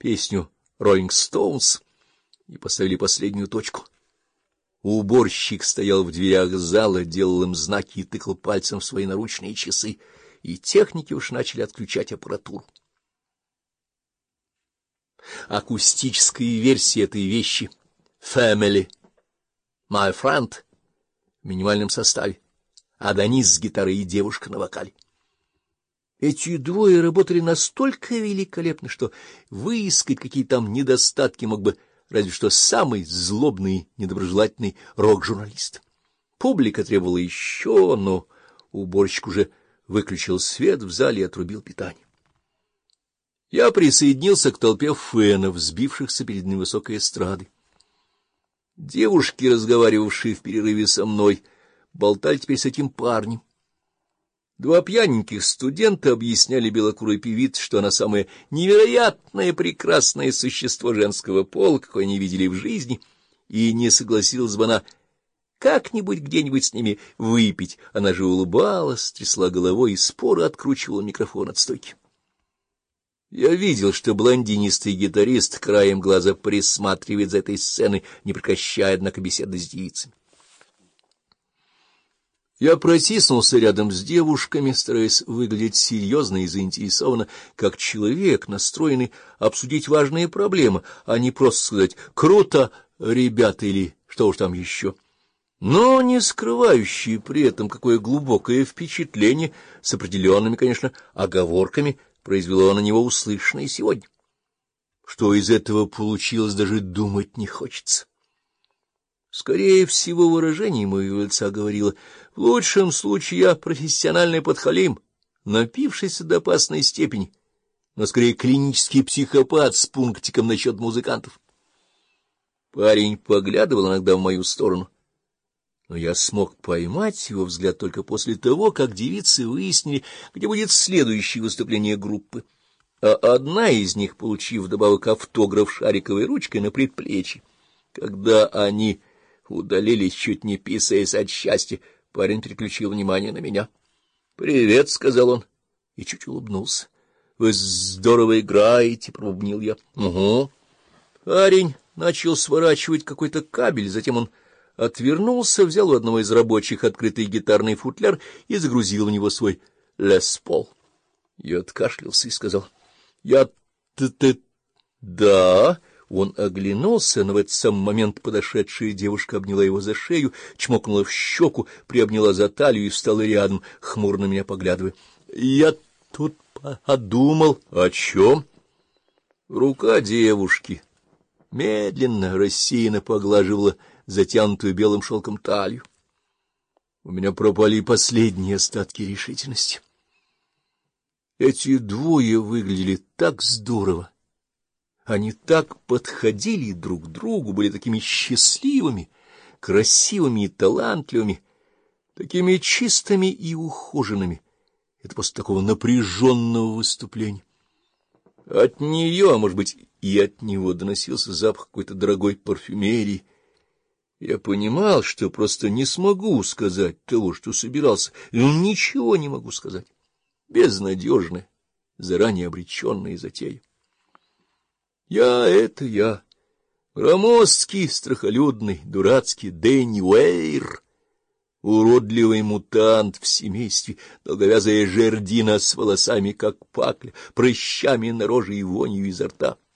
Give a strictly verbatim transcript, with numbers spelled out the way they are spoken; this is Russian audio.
песню «Роллинг Стоунс» и поставили последнюю точку. Уборщик стоял в дверях зала, делал им знаки и тыкал пальцем в свои наручные часы, и техники уж начали отключать аппаратуру. Акустическая версия этой вещи «Family My Friend» в минимальном составе. Адонис с гитарой и девушка на вокале. Эти двое работали настолько великолепно, что выискать какие там недостатки мог бы разве что самый злобный и недоброжелательный рок-журналист. Публика требовала еще, но уборщик уже выключил свет в зале и отрубил питание. Я присоединился к толпе фенов, сбившихся перед невысокой эстрадой. Девушки, разговаривавшие в перерыве со мной, болтали теперь с этим парнем. Два пьяненьких студента объясняли белокурой певице, что она самое невероятное прекрасное существо женского пола, какое они видели в жизни, и не согласилась бы она как-нибудь где-нибудь с ними выпить. Она же улыбалась, трясла головой и споро откручивала микрофон от стойки. Я видел, что блондинистый гитарист краем глаза присматривает за этой сценой, не прекращая, однако, беседы с девицами. Я протиснулся рядом с девушками, стараясь выглядеть серьезно и заинтересованно, как человек, настроенный обсудить важные проблемы, а не просто сказать «круто, ребята» или что уж там еще, но не скрывающий при этом какое глубокое впечатление с определенными, конечно, оговорками произвело на него услышанное сегодня. Что из этого получилось, даже думать не хочется. Скорее всего, выражение моего лица говорило: в лучшем случае я профессиональный подхалим, напившийся до опасной степени, но скорее клинический психопат с пунктиком насчет музыкантов. Парень поглядывал иногда в мою сторону, но я смог поймать его взгляд только после того, как девицы выяснили, где будет следующее выступление группы, а одна из них, получив вдобавок автограф шариковой ручкой на предплечье, когда они удалились, чуть не писаясь от счастья, парень переключил внимание на меня. — Привет, — сказал он, и чуть улыбнулся. — Вы здорово играете, — пробубнил я. — Угу. Парень начал сворачивать какой-то кабель, затем он отвернулся, взял у одного из рабочих открытый гитарный футляр и загрузил в него свой Лес Пол. Я откашлялся и сказал: — Я... ты... да... Он оглянулся, но в этот самый момент подошедшая девушка обняла его за шею, чмокнула в щеку, приобняла за талию и встала рядом, хмуро на меня поглядывая. — Я тут подумал. — О чем? Рука девушки медленно, рассеянно поглаживала затянутую белым шелком талию. У меня пропали последние остатки решительности. Эти двое выглядели так здорово. Они так подходили друг к другу, были такими счастливыми, красивыми и талантливыми, такими чистыми и ухоженными. Это после такого напряженного выступления. От нее, а может быть, и от него доносился запах какой-то дорогой парфюмерии. Я понимал, что просто не смогу сказать того, что собирался, и ничего не могу сказать. Безнадежная, заранее обреченная затея. Я — это я, громоздкий, страхолюдный, дурацкий Дэнни Уэйр, уродливый мутант в семействе, долговязая жердина с волосами, как пакля, прыщами на роже и вонью изо рта.